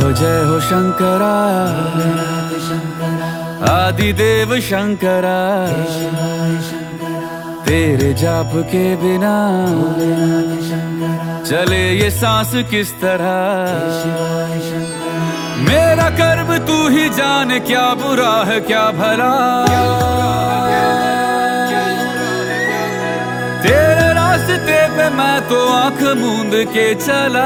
जय हो शंकरा, आदिदेव शंकरा। तेरे जाप के बिना चले ये सांस किस तरह। मेरा कर्म तू ही जाने, क्या बुरा है क्या भला। तेरे रास्ते पे मैं तो आंख मूंद के चला।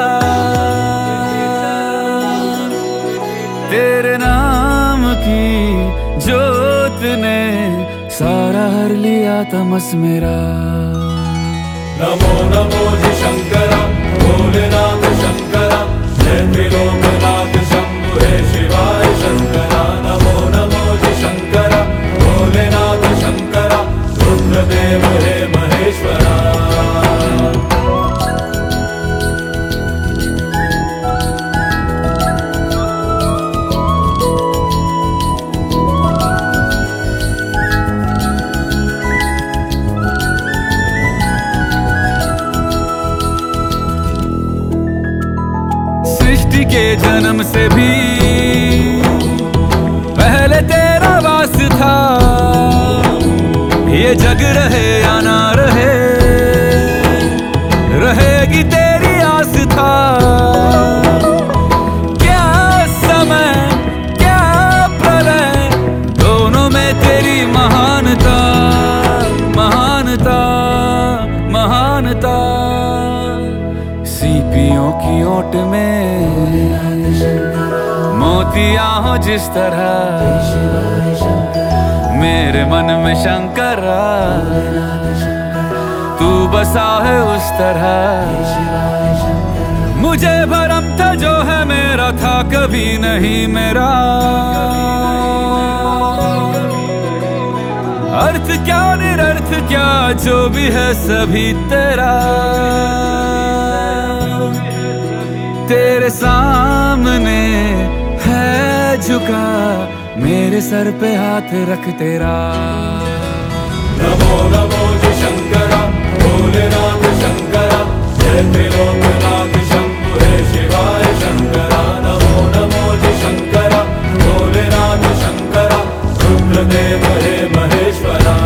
तेरे नाम की जोत ने सारा हर लिया तमस मेरा। नमो नमो जी शंकरा, भोलेनाथ शंकरा, जय त्रिलोकनाथ शंभु हे शिवाय शंकरा। नमो नमो जी शंकरा, भोलेनाथ शंकरा, रुद्रदेव हे महेश्वरा। सृष्टि के जन्म से भी पहले तेरा वास था। ये जग रहे या ना रहे, रहेगी तेरी आस था। क्या समय क्या प्रलय, दोनों में तेरी महानता महानता महानता। सीपियों की ओट में मोतियां हो जिस तरह, मेरे मन में शंकरा तू बसा है उस तरह। मुझे भरम था जो है मेरा था कभी नहीं मेरा। अर्थ क्या निरर्थ क्या जो भी है सभी तेरा। तेरे सामने है झुका मेरे सर पे हाथ रख तेरा। नमो नमो जी शंकरा, भोलेनाथ शंकरा, जय त्रिलोकनाथ शंभु हे शिवाय शंकरा। नमो नमो जी शंकरा, भोलेनाथ शंकरा, रुद्रदेव हे महेश्वरा।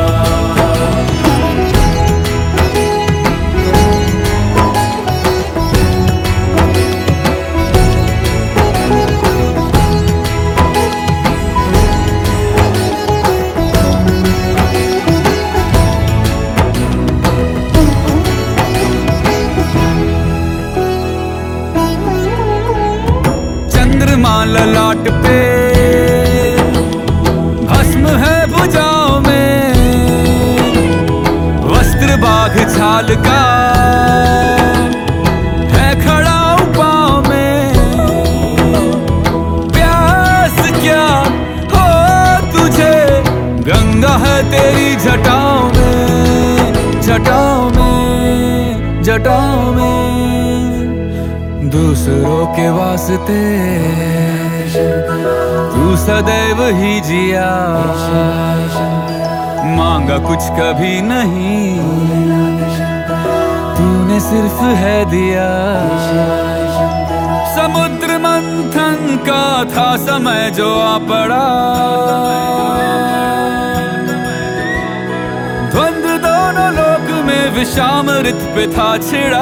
चंद्रमा ललाट पे भस्म है भुजाओं में, वस्त्र बाघ छाल का है खड़ा पाँव में। प्यास क्या हो तुझे, गंगा है तेरी जटाओं में जटाओं में जटाओं में। दूसरों के वास्ते तू सदैव ही जिया, मांगा कुछ कभी नहीं तूने सिर्फ है दिया। समुद्र मंथन का था समय जो आ पड़ा, द्वंद्व दोनों लोक में विषामृत पे था छिड़ा।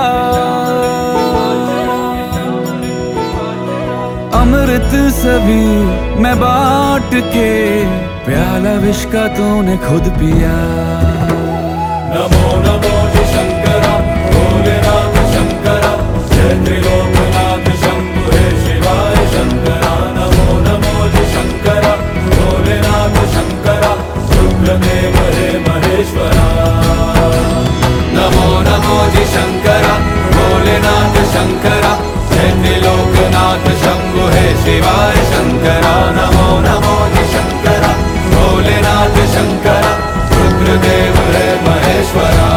अमृत सभी मैं बांट के, प्याला विष का तूने खुद पिया। नमो नमो जी शंकरा, भोलेनाथ शंकरा, जय त्रिलोकनाथ शंभु हे शिवाय शंकरा। नमो नमो जी शंकरा, भोलेनाथ शंकरा, रुद्रदेव हे महेश्वरा। नमो नमो जी शंकरा, भोलेनाथ शंकरा, जय त्रिलोकनाथ शंभु हे शिवाय शंकरा। नमो नमो जी शंकरा, भोलेनाथ शंकरा, रुद्रदेव हे महेश्वरा।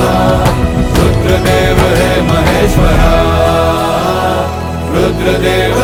रुद्रदेव हे महेश्वरा, रुद्रदेव